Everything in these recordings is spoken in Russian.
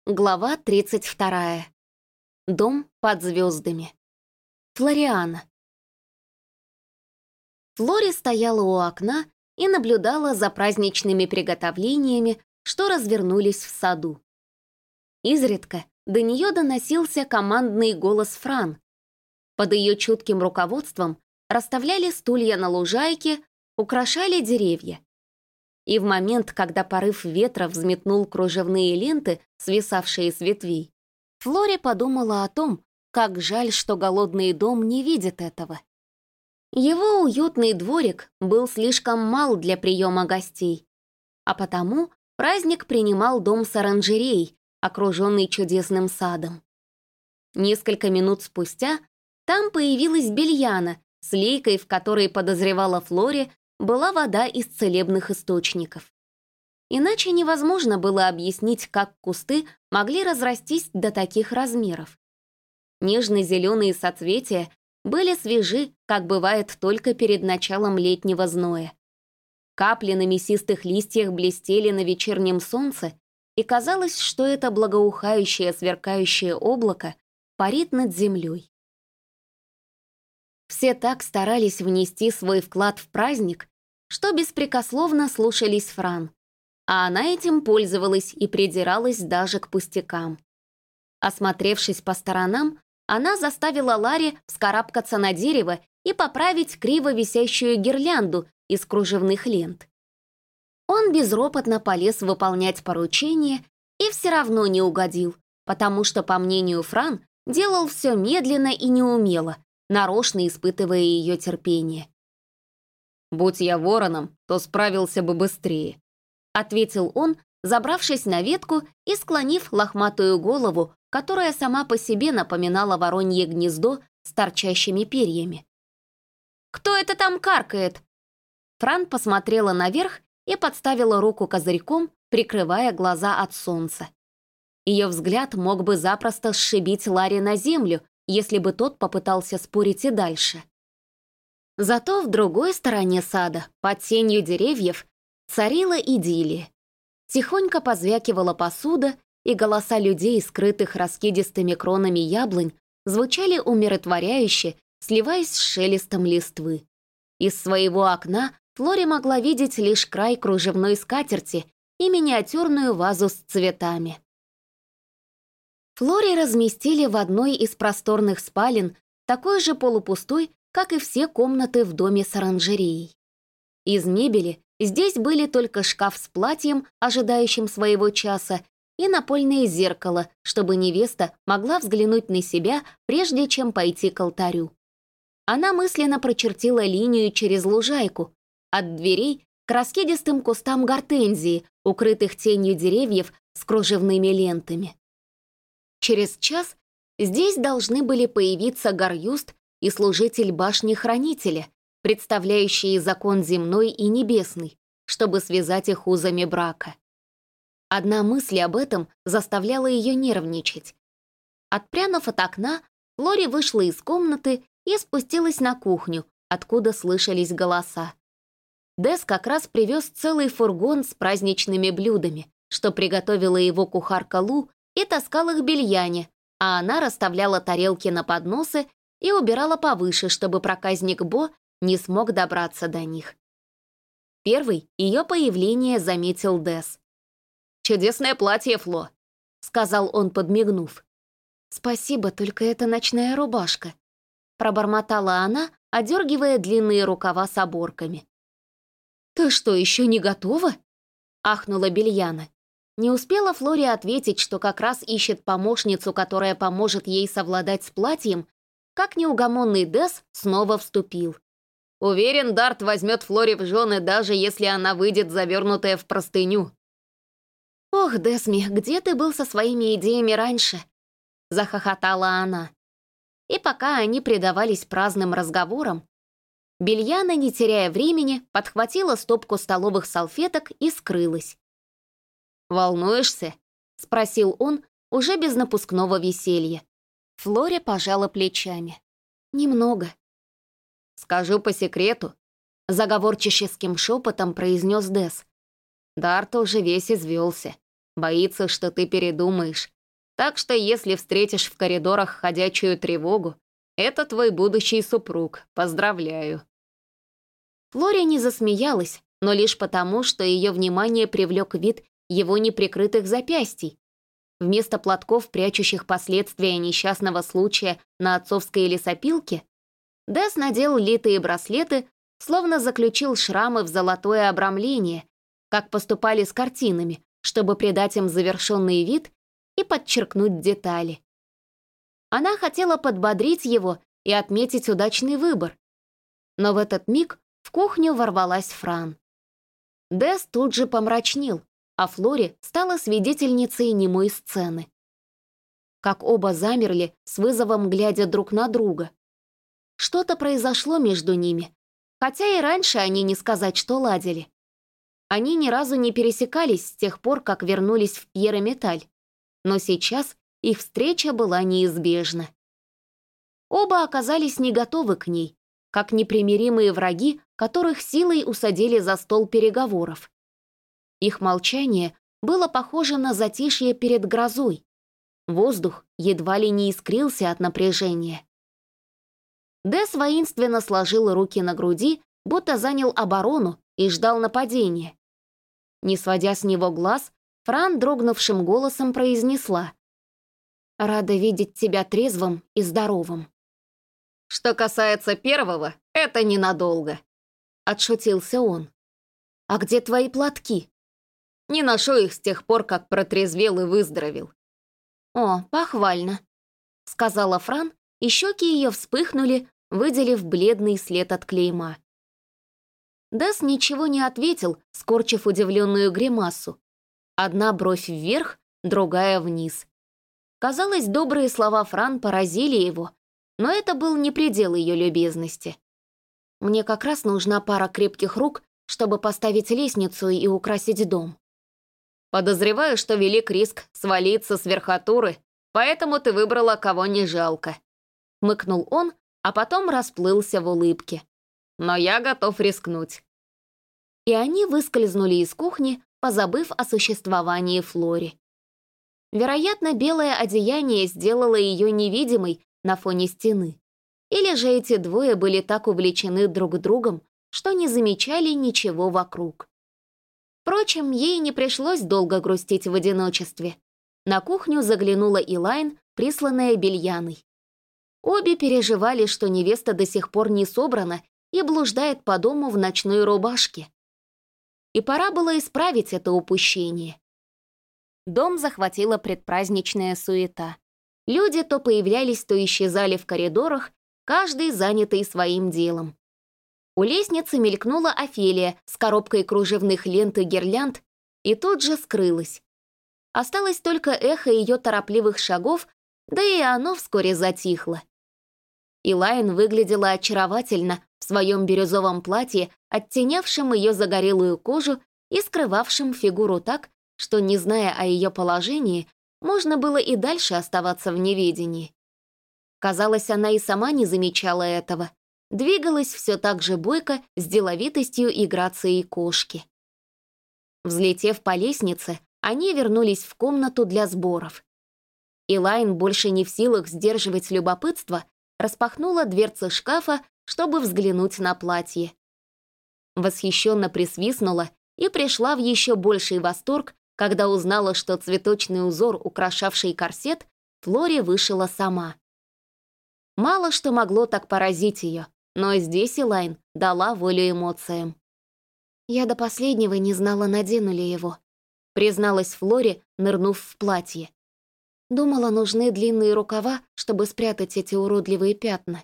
Глава 32. Дом под звездами. Флориана. Флори стояла у окна и наблюдала за праздничными приготовлениями, что развернулись в саду. Изредка до нее доносился командный голос Фран. Под ее чутким руководством расставляли стулья на лужайке, украшали деревья. И в момент, когда порыв ветра взметнул кружевные ленты, свисавшие с ветвей, Флори подумала о том, как жаль, что голодный дом не видит этого. Его уютный дворик был слишком мал для приема гостей, а потому праздник принимал дом с оранжереей, окруженный чудесным садом. Несколько минут спустя там появилась Бельяна с лейкой, в которой, подозревала Флори, была вода из целебных источников. Иначе невозможно было объяснить, как кусты могли разрастись до таких размеров. Нежно-зеленые соцветия были свежи, как бывает только перед началом летнего зноя. Капли на мясистых листьях блестели на вечернем солнце, и казалось, что это благоухающее сверкающее облако парит над землей. Все так старались внести свой вклад в праздник, что беспрекословно слушались Фран, а она этим пользовалась и придиралась даже к пустякам. Осмотревшись по сторонам, она заставила Ларри вскарабкаться на дерево и поправить криво висящую гирлянду из кружевных лент. Он безропотно полез выполнять поручение и все равно не угодил, потому что, по мнению Фран, делал все медленно и неумело, нарочно испытывая ее терпение. «Будь я вороном, то справился бы быстрее», — ответил он, забравшись на ветку и склонив лохматую голову, которая сама по себе напоминала воронье гнездо с торчащими перьями. «Кто это там каркает?» Фран посмотрела наверх и подставила руку козырьком, прикрывая глаза от солнца. Ее взгляд мог бы запросто сшибить Ларри на землю, если бы тот попытался спорить и дальше. Зато в другой стороне сада, под тенью деревьев, царила идиллия. Тихонько позвякивала посуда, и голоса людей, скрытых раскидистыми кронами яблонь, звучали умиротворяюще, сливаясь с шелестом листвы. Из своего окна Флори могла видеть лишь край кружевной скатерти и миниатюрную вазу с цветами. Флори разместили в одной из просторных спален, такой же полупустой, как и все комнаты в доме с оранжереей. Из мебели здесь были только шкаф с платьем, ожидающим своего часа, и напольное зеркало, чтобы невеста могла взглянуть на себя, прежде чем пойти к алтарю. Она мысленно прочертила линию через лужайку, от дверей к раскидистым кустам гортензии, укрытых тенью деревьев с кружевными лентами. Через час здесь должны были появиться Гарюст и служитель башни-хранителя, представляющие закон земной и небесный, чтобы связать их узами брака. Одна мысль об этом заставляла ее нервничать. Отпрянув от окна, Флори вышла из комнаты и спустилась на кухню, откуда слышались голоса. Дес как раз привез целый фургон с праздничными блюдами, что приготовила его кухарка Лу, и таскал их Бельяне, а она расставляла тарелки на подносы и убирала повыше, чтобы проказник Бо не смог добраться до них. Первый ее появление заметил Дес. «Чудесное платье, Фло», — сказал он, подмигнув. «Спасибо, только это ночная рубашка», — пробормотала она, одергивая длинные рукава с оборками. «Ты что, еще не готова?» — ахнула Бельяна. Не успела Флори ответить, что как раз ищет помощницу, которая поможет ей совладать с платьем, как неугомонный Дес снова вступил. «Уверен, Дарт возьмет Флори в жены, даже если она выйдет завернутая в простыню». «Ох, Десми, где ты был со своими идеями раньше?» — захохотала она. И пока они предавались праздным разговорам, Бельяна, не теряя времени, подхватила стопку столовых салфеток и скрылась. «Волнуешься?» — спросил он, уже без напускного веселья. Флори пожала плечами. «Немного». «Скажу по секрету», — заговорческим шепотом произнес Дес. «Дарт уже весь извелся. Боится, что ты передумаешь, Так что если встретишь в коридорах ходячую тревогу, это твой будущий супруг. Поздравляю». Флори не засмеялась, но лишь потому, что ее внимание привлек вид его неприкрытых запястий. Вместо платков, прячущих последствия несчастного случая на отцовской лесопилке, Дэс надел литые браслеты, словно заключил шрамы в золотое обрамление, как поступали с картинами, чтобы придать им завершенный вид и подчеркнуть детали. Она хотела подбодрить его и отметить удачный выбор. Но в этот миг в кухню ворвалась Фран. Дэс тут же помрачнел, а Флори стала свидетельницей немой сцены. Как оба замерли, с вызовом глядя друг на друга. Что-то произошло между ними, хотя и раньше они не сказать, что ладили. Они ни разу не пересекались с тех пор, как вернулись в Пьеро-Металь, но сейчас их встреча была неизбежна. Оба оказались не готовы к ней, как непримиримые враги, которых силой усадили за стол переговоров. Их молчание было похоже на затишье перед грозой. Воздух едва ли не искрился от напряжения. Дэс воинственно сложил руки на груди, будто занял оборону и ждал нападения. Не сводя с него глаз, Фран дрогнувшим голосом произнесла: «Рада видеть тебя трезвым и здоровым». «Что касается первого, это ненадолго», — отшутился он. «А где твои платки?» «Не ношу их с тех пор, как протрезвел и выздоровел». «О, похвально», — сказала Фран, и щеки ее вспыхнули, выделив бледный след от клейма. Дэс ничего не ответил, скорчив удивленную гримасу. Одна бровь вверх, другая вниз. Казалось, добрые слова Фран поразили его, но это был не предел ее любезности. «Мне как раз нужна пара крепких рук, чтобы поставить лестницу и украсить дом». «Подозреваю, что велик риск свалиться с верхотуры, поэтому ты выбрала, кого не жалко», — хмыкнул он, а потом расплылся в улыбке. «Но я готов рискнуть». И они выскользнули из кухни, позабыв о существовании Флори. Вероятно, белое одеяние сделало ее невидимой на фоне стены. Или же эти двое были так увлечены друг другом, что не замечали ничего вокруг. Впрочем, ей не пришлось долго грустить в одиночестве. На кухню заглянула Илайн, присланная Бельяной. Обе переживали, что невеста до сих пор не собрана и блуждает по дому в ночной рубашке. И пора было исправить это упущение. Дом захватила предпраздничная суета. Люди то появлялись, то исчезали в коридорах, каждый занятый своим делом. У лестницы мелькнула Офелия с коробкой кружевных лент и гирлянд и тут же скрылась. Осталось только эхо ее торопливых шагов, да и оно вскоре затихло. Илайн выглядела очаровательно в своем бирюзовом платье, оттенявшем ее загорелую кожу и скрывавшем фигуру так, что, не зная о ее положении, можно было и дальше оставаться в неведении. Казалось, она и сама не замечала этого. Двигалась все так же бойко, с деловитостью и грацией кошки. Взлетев по лестнице, они вернулись в комнату для сборов. Илайн, больше не в силах сдерживать любопытство, распахнула дверцы шкафа, чтобы взглянуть на платье. Восхищенно присвистнула и пришла в еще больший восторг, когда узнала, что цветочный узор, украшавший корсет, Флори вышила сама. Мало что могло так поразить ее, но здесь Илайн дала волю эмоциям. «Я до последнего не знала, надену ли его», призналась Флори, нырнув в платье. Думала, нужны длинные рукава, чтобы спрятать эти уродливые пятна.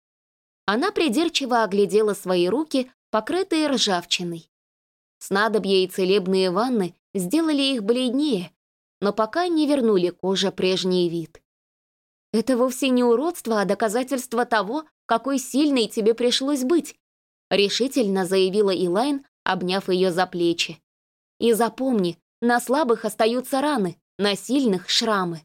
Она придирчиво оглядела свои руки, покрытые ржавчиной. Снадобья и целебные ванны сделали их бледнее, но пока не вернули коже прежний вид. «Это вовсе не уродство, а доказательство того, какой сильной тебе пришлось быть», решительно заявила Илайн, обняв ее за плечи. «И запомни, на слабых остаются раны, на сильных — шрамы».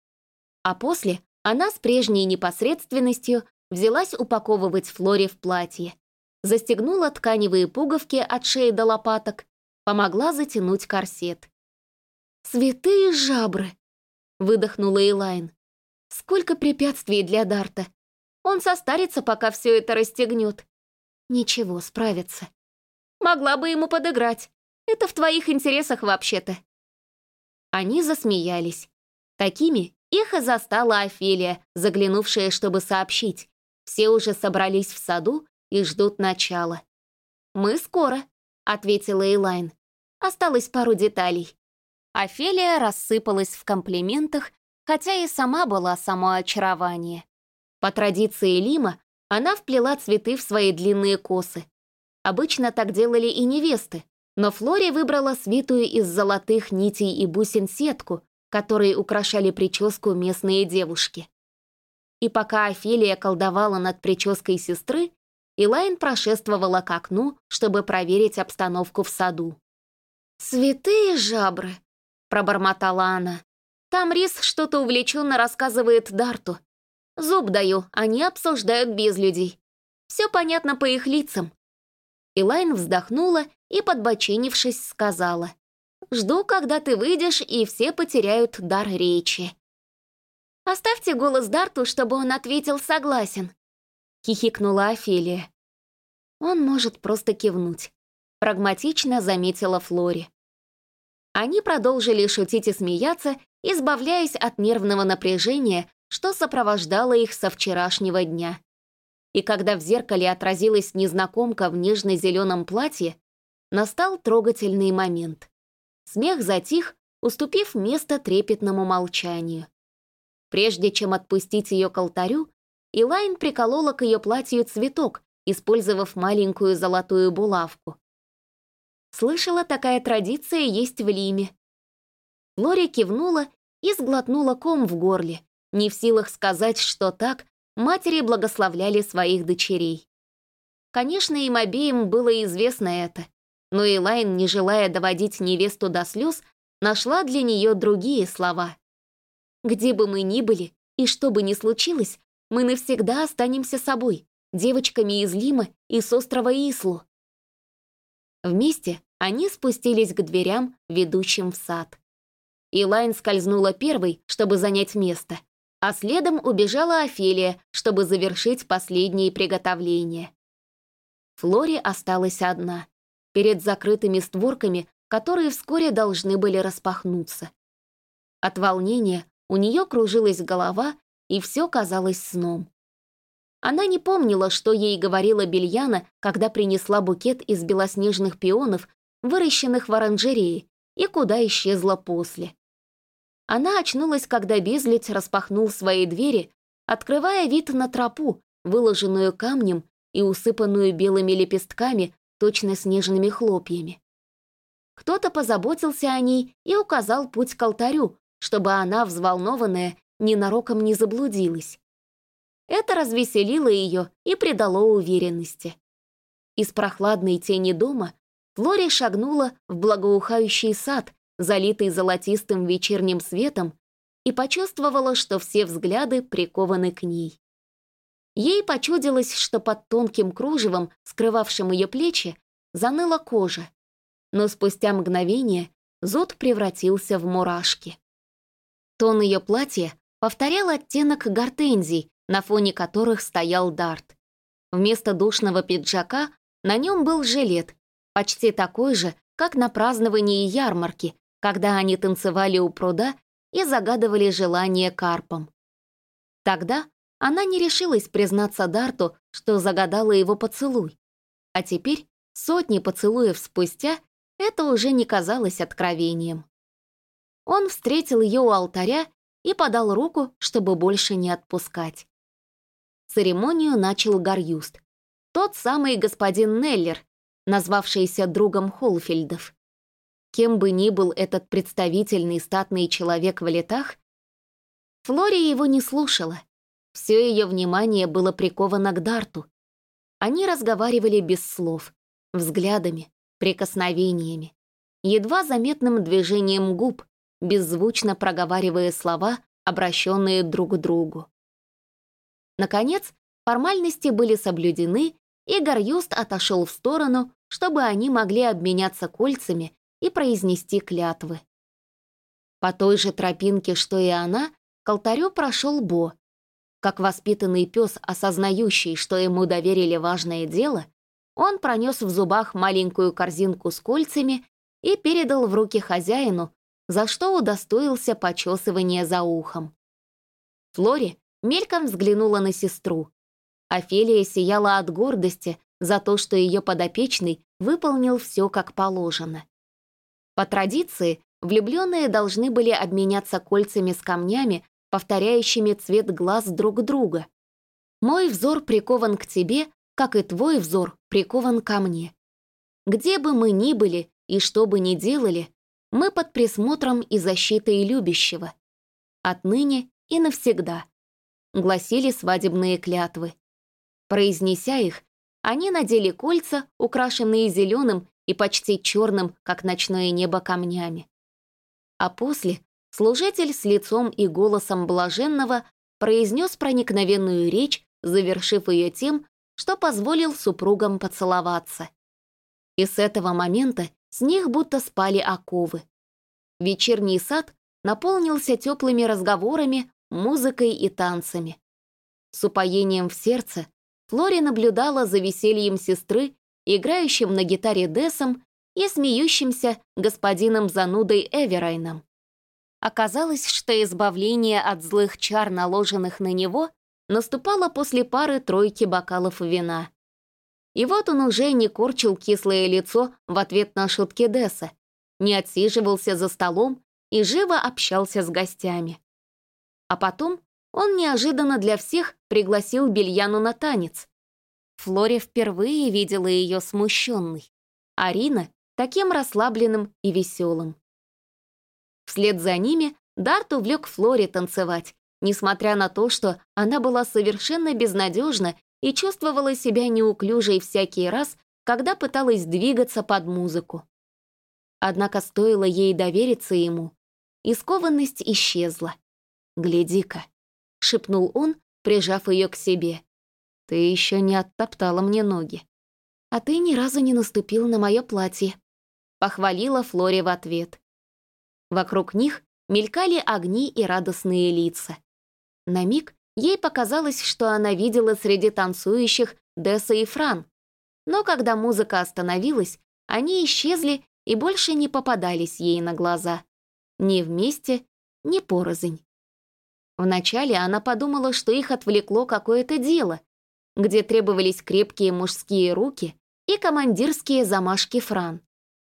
А после она с прежней непосредственностью взялась упаковывать Флори в платье, застегнула тканевые пуговки от шеи до лопаток, помогла затянуть корсет. «Святые жабры!» — выдохнула Элайн. «Сколько препятствий для Дарта. Он состарится, пока все это расстегнет. Ничего, справится. Могла бы ему подыграть. Это в твоих интересах вообще-то». Они засмеялись. Такими их и застала Офелия, заглянувшая, чтобы сообщить. Все уже собрались в саду и ждут начала. «Мы скоро», — ответила Элайн. «Осталось пару деталей». Офелия рассыпалась в комплиментах, хотя и сама была само очарование. По традиции Лима она вплела цветы в свои длинные косы. Обычно так делали и невесты, но Флори выбрала свитую из золотых нитей и бусин сетку, которой украшали прическу местные девушки. И пока Офелия колдовала над прической сестры, Элайн прошествовала к окну, чтобы проверить обстановку в саду. «Святые жабры!» — пробормотала она. «Там Рис что-то увлеченно рассказывает Дарту. Зуб даю, они обсуждают безлюдей. Все понятно по их лицам». Элайн вздохнула и, подбоченившись, сказала: «Жду, когда ты выйдешь, и все потеряют дар речи». «Оставьте голос Дарту, чтобы он ответил «согласен», — хихикнула Офелия. «Он может просто кивнуть», — прагматично заметила Флори. Они продолжили шутить и смеяться, избавляясь от нервного напряжения, что сопровождало их со вчерашнего дня. И когда в зеркале отразилась незнакомка в нежно-зеленом платье, настал трогательный момент. Смех затих, уступив место трепетному молчанию. Прежде чем отпустить ее к алтарю, Элайн приколола к ее платью цветок, использовав маленькую золотую булавку. Слышала, такая традиция есть в Лиме. Лори кивнула и сглотнула ком в горле, не в силах сказать, что так матери благословляли своих дочерей. Конечно, им обеим было известно это, но Элайн, не желая доводить невесту до слез, нашла для нее другие слова. «Где бы мы ни были, и что бы ни случилось, мы навсегда останемся собой, девочками из Лима и с острова Ислу». Вместе они спустились к дверям, ведущим в сад. Элайн скользнула первой, чтобы занять место, а следом убежала Офелия, чтобы завершить последние приготовления. Флори осталась одна, перед закрытыми створками, которые вскоре должны были распахнуться. От волнения у нее кружилась голова, и все казалось сном. Она не помнила, что ей говорила Бельяна, когда принесла букет из белоснежных пионов, выращенных в оранжерее, и куда исчезла после. Она очнулась, когда Безлюдь распахнул свои двери, открывая вид на тропу, выложенную камнем и усыпанную белыми лепестками, точно снежными хлопьями. Кто-то позаботился о ней и указал путь к алтарю, чтобы она, взволнованная, ненароком не заблудилась. Это развеселило ее и придало уверенности. Из прохладной тени дома Флори шагнула в благоухающий сад, залитый золотистым вечерним светом, и почувствовала, что все взгляды прикованы к ней. Ей почудилось, что под тонким кружевом, скрывавшим ее плечи, заныла кожа, но спустя мгновение зуд превратился в мурашки. Тон ее платья повторял оттенок гортензий, на фоне которых стоял Дарт. Вместо душного пиджака на нем был жилет, почти такой же, как на праздновании ярмарки, когда они танцевали у пруда и загадывали желание карпам. Тогда она не решилась признаться Дарту, что загадала его поцелуй, а теперь, сотни поцелуев спустя, это уже не казалось откровением. Он встретил ее у алтаря и подал руку, чтобы больше не отпускать. Церемонию начал Гарьюст, тот самый господин Неллер, назвавшийся другом Холфельдов. Кем бы ни был этот представительный статный человек в летах, Флори его не слушала. Все ее внимание было приковано к Дарту. Они разговаривали без слов, взглядами, прикосновениями, едва заметным движением губ, беззвучно проговаривая слова, обращенные друг к другу. Наконец, формальности были соблюдены, и Гарьюст отошел в сторону, чтобы они могли обменяться кольцами и произнести клятвы. По той же тропинке, что и она, к алтарю прошел Бо. Как воспитанный пес, осознающий, что ему доверили важное дело, он пронес в зубах маленькую корзинку с кольцами и передал в руки хозяину, за что удостоился почесывания за ухом. Флори мельком взглянула на сестру. Офелия сияла от гордости за то, что ее подопечный выполнил все как положено. По традиции, влюбленные должны были обменяться кольцами с камнями, повторяющими цвет глаз друг друга. «Мой взор прикован к тебе, как и твой взор прикован ко мне. Где бы мы ни были и что бы ни делали, мы под присмотром и защитой любящего. Отныне и навсегда», — гласили свадебные клятвы. Произнеся их, они надели кольца, украшенные зеленым и почти черным, как ночное небо, камнями. А после служитель с лицом и голосом блаженного произнес проникновенную речь, завершив ее тем, что позволил супругам поцеловаться. И с этого момента с них будто спали оковы. Вечерний сад наполнился теплыми разговорами, музыкой и танцами. С упоением в сердце Флори наблюдала за весельем сестры, играющим на гитаре Десом и смеющимся господином занудой Эверайном. Оказалось, что избавление от злых чар, наложенных на него, наступало после пары-тройки бокалов вина. И вот он уже не корчил кислое лицо в ответ на шутки Деса, не отсиживался за столом и живо общался с гостями. А потом он неожиданно для всех пригласил Бельяну на танец. Флори впервые видела ее смущенной, а Рина — таким расслабленным и веселым. Вслед за ними Дарт увлек Флори танцевать, несмотря на то, что она была совершенно безнадежна и чувствовала себя неуклюжей всякий раз, когда пыталась двигаться под музыку. Однако стоило ей довериться ему, и скованность исчезла. «Гляди-ка», — шепнул он, прижав ее к себе. «Ты еще не оттоптала мне ноги». «А ты ни разу не наступил на мое платье», — похвалила Флори в ответ. Вокруг них мелькали огни и радостные лица. На миг ей показалось, что она видела среди танцующих Деса и Фран, но когда музыка остановилась, они исчезли и больше не попадались ей на глаза. Ни вместе, ни порознь. Вначале она подумала, что их отвлекло какое-то дело, где требовались крепкие мужские руки и командирские замашки Фран.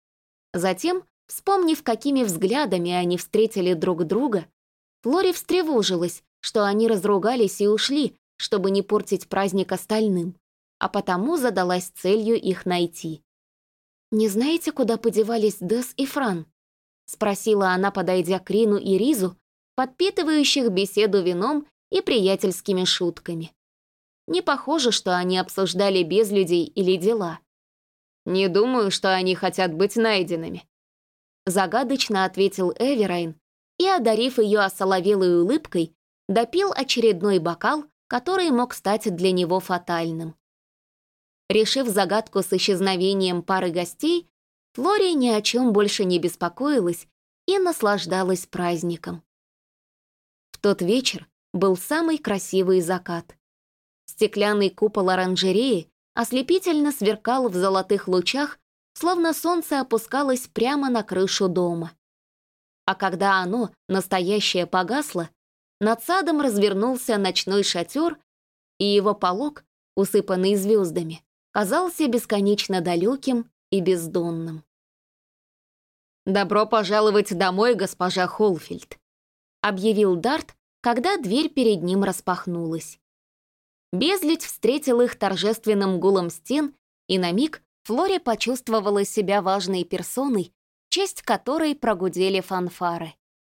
Затем, вспомнив, какими взглядами они встретили друг друга, Флори встревожилась, что они разругались и ушли, чтобы не портить праздник остальным, а потому задалась целью их найти. «Не знаете, куда подевались Дес и Фран?» — спросила она, подойдя к Рину и Ризу, подпитывающих беседу вином и приятельскими шутками. Не похоже, что они обсуждали безлюдей или дела. «Не думаю, что они хотят быть найденными», — загадочно ответил Эверайн и, одарив ее осоловелой улыбкой, допил очередной бокал, который мог стать для него фатальным. Решив загадку с исчезновением пары гостей, Флори ни о чем больше не беспокоилась и наслаждалась праздником. В тот вечер был самый красивый закат. Стеклянный купол оранжереи ослепительно сверкал в золотых лучах, словно солнце опускалось прямо на крышу дома. А когда оно, настоящее, погасло, над садом развернулся ночной шатер, и его полог, усыпанный звездами, казался бесконечно далеким и бездонным. «Добро пожаловать домой, госпожа Холфильд», — объявил Дарт, когда дверь перед ним распахнулась. Безлюдь встретил их торжественным гулом стен, и на миг Флори почувствовала себя важной персоной, в честь которой прогудели фанфары.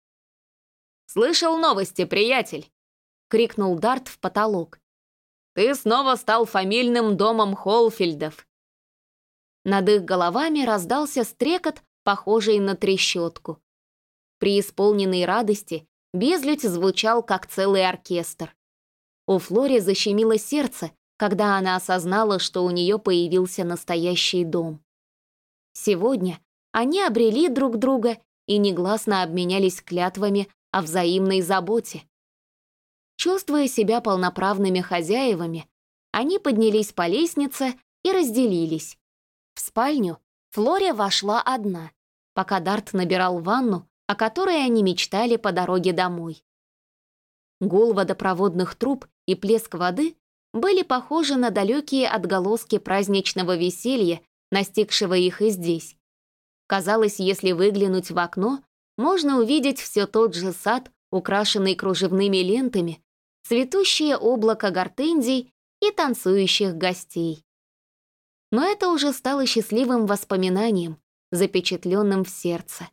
«Слышал новости, приятель!» — крикнул Дарт в потолок. «Ты снова стал фамильным домом Холфильдов!» Над их головами раздался стрекот, похожий на трещотку. При исполненной радости безлюдь звучал, как целый оркестр. У Флори защемило сердце, когда она осознала, что у нее появился настоящий дом. Сегодня они обрели друг друга и негласно обменялись клятвами о взаимной заботе. Чувствуя себя полноправными хозяевами, они поднялись по лестнице и разделились. В спальню Флори вошла одна, пока Дарт набирал ванну, о которой они мечтали по дороге домой. Гул водопроводных труб и плеск воды были похожи на далекие отголоски праздничного веселья, настигшего их и здесь. Казалось, если выглянуть в окно, можно увидеть все тот же сад, украшенный кружевными лентами, цветущее облако гортензий и танцующих гостей. Но это уже стало счастливым воспоминанием, запечатленным в сердце.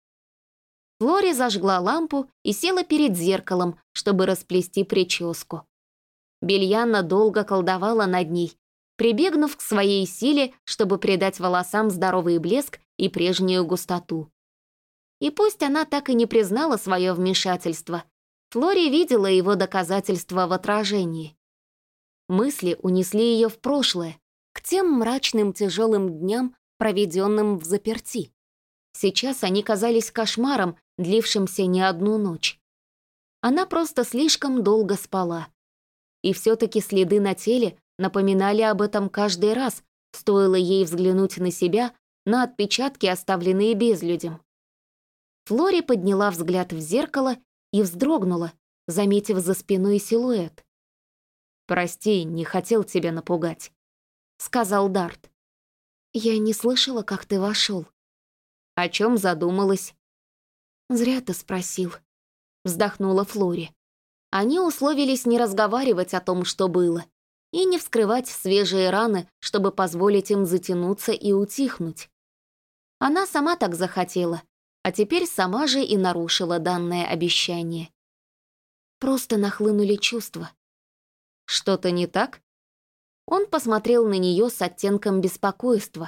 Флори зажгла лампу и села перед зеркалом, чтобы расплести прическу. Бельяна долго колдовала над ней, прибегнув к своей силе, чтобы придать волосам здоровый блеск и прежнюю густоту. И пусть она так и не признала свое вмешательство, Флори видела его доказательства в отражении. Мысли унесли ее в прошлое, к тем мрачным тяжелым дням, проведенным в заперти. Сейчас они казались кошмаром, длившимся не одну ночь. Она просто слишком долго спала. И все-таки следы на теле напоминали об этом каждый раз, стоило ей взглянуть на себя, на отпечатки, оставленные безлюдем. Флори подняла взгляд в зеркало и вздрогнула, заметив за спиной силуэт. «Прости, не хотел тебя напугать», — сказал Дарт. «Я не слышала, как ты вошел». «О чем задумалась?» «Зря ты спросил», — вздохнула Флори. Они условились не разговаривать о том, что было, и не вскрывать свежие раны, чтобы позволить им затянуться и утихнуть. Она сама так захотела, а теперь сама же и нарушила данное обещание. Просто нахлынули чувства. «Что-то не так?» Он посмотрел на нее с оттенком беспокойства.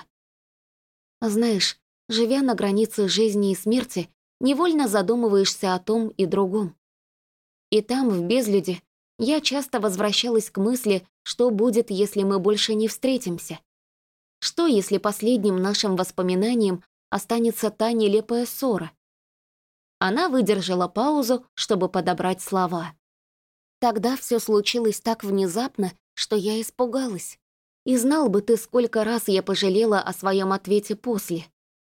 «Знаешь, живя на границе жизни и смерти, невольно задумываешься о том и другом. И там, в безлюде, я часто возвращалась к мысли, что будет, если мы больше не встретимся. Что, если последним нашим воспоминанием останется та нелепая ссора?» Она выдержала паузу, чтобы подобрать слова. «Тогда все случилось так внезапно, что я испугалась. И знал бы ты, сколько раз я пожалела о своем ответе после».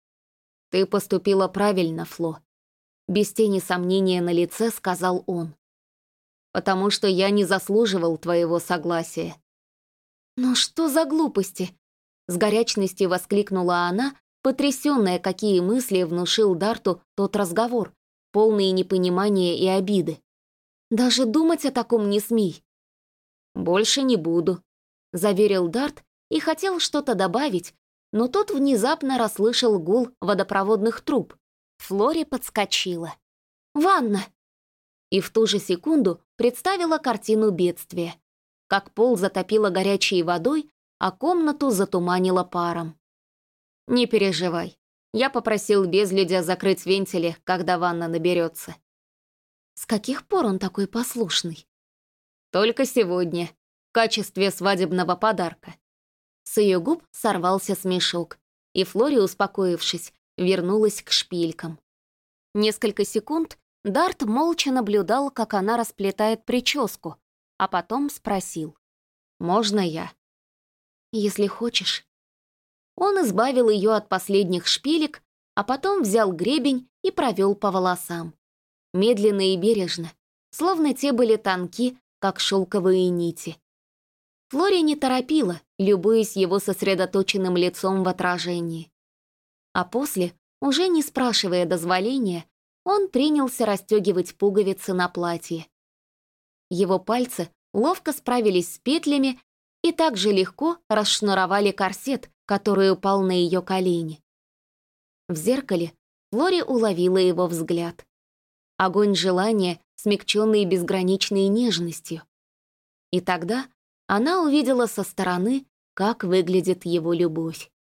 «Ты поступила правильно, Фло», — без тени сомнения на лице сказал он. «Потому что я не заслуживал твоего согласия». «Но что за глупости?» — с горячностью воскликнула она, потрясённая, какие мысли внушил Дарту тот разговор, полный непонимания и обиды. «Даже думать о таком не смей». «Больше не буду», — заверил Дарт и хотел что-то добавить, но тот внезапно расслышал гул водопроводных труб. Флори подскочила. «Ванна!» И в ту же секунду представила картину бедствия. Как пол затопило горячей водой, а комнату затуманило паром. «Не переживай. Я попросил безлюдя закрыть вентили, когда ванна наберется». «С каких пор он такой послушный?» «Только сегодня, в качестве свадебного подарка». С ее губ сорвался смешок, и Флори, успокоившись, вернулась к шпилькам. Несколько секунд Дарт молча наблюдал, как она расплетает прическу, а потом спросил: «Можно я?» «Если хочешь». Он избавил ее от последних шпилек, а потом взял гребень и провел по волосам. Медленно и бережно, словно те были тонки, как шелковые нити. Флори не торопила, любуясь его сосредоточенным лицом в отражении. А после, уже не спрашивая дозволения, он принялся расстегивать пуговицы на платье. Его пальцы ловко справились с петлями и так же легко расшнуровали корсет, который упал на ее колени. В зеркале Флори уловила его взгляд. Огонь желания, смягченный безграничной нежностью. И тогда она увидела со стороны, как выглядит его любовь.